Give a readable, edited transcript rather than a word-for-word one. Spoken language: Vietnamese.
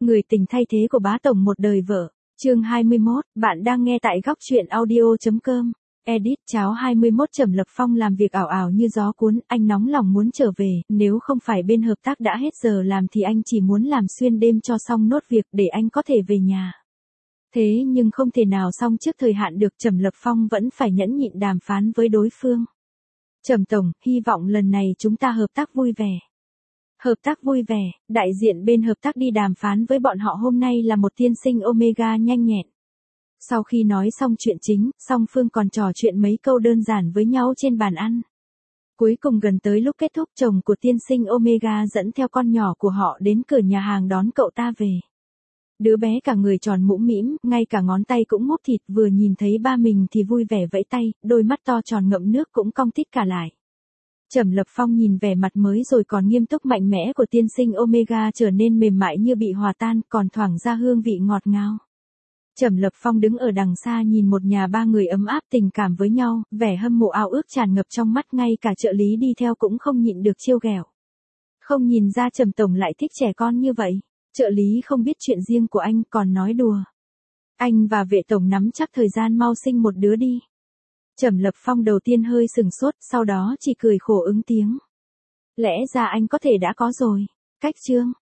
Người tình thay thế của bá tổng một đời vợ. Chương 21, bạn đang nghe tại góc truyện audio.com. Edit cháo 21 Trầm Lập Phong làm việc ảo ảo như gió cuốn, anh nóng lòng muốn trở về, nếu không phải bên hợp tác đã hết giờ làm thì anh chỉ muốn làm xuyên đêm cho xong nốt việc để anh có thể về nhà. Thế nhưng không thể nào xong trước thời hạn được, Trầm Lập Phong vẫn phải nhẫn nhịn đàm phán với đối phương. Trầm tổng, hy vọng lần này chúng ta hợp tác vui vẻ. Hợp tác vui vẻ, đại diện bên hợp tác đi đàm phán với bọn họ hôm nay là một tiên sinh Omega nhanh nhẹn. Sau khi nói xong chuyện chính, song phương còn trò chuyện mấy câu đơn giản với nhau trên bàn ăn. Cuối cùng gần tới lúc kết thúc, chồng của tiên sinh Omega dẫn theo con nhỏ của họ đến cửa nhà hàng đón cậu ta về. Đứa bé cả người tròn mũm mĩm, ngay cả ngón tay cũng mút thịt, vừa nhìn thấy ba mình thì vui vẻ vẫy tay, đôi mắt to tròn ngậm nước cũng cong tít cả lại. Trầm Lập Phong nhìn vẻ mặt mới rồi còn nghiêm túc mạnh mẽ của tiên sinh Omega trở nên mềm mại như bị hòa tan, còn thoảng ra hương vị ngọt ngào. Trầm Lập Phong đứng ở đằng xa nhìn một nhà ba người ấm áp tình cảm với nhau, vẻ hâm mộ ao ước tràn ngập trong mắt, ngay cả trợ lý đi theo cũng không nhịn được trêu ghẹo. Không nhìn ra Trầm tổng lại thích trẻ con như vậy. Trợ lý không biết chuyện riêng của anh còn nói đùa. Anh và vệ tổng nắm chắc thời gian mau sinh một đứa đi. Trầm Lập Phong đầu tiên hơi sừng sốt, sau đó chỉ cười khổ ứng tiếng. Lẽ ra anh có thể đã có rồi. Cách chương.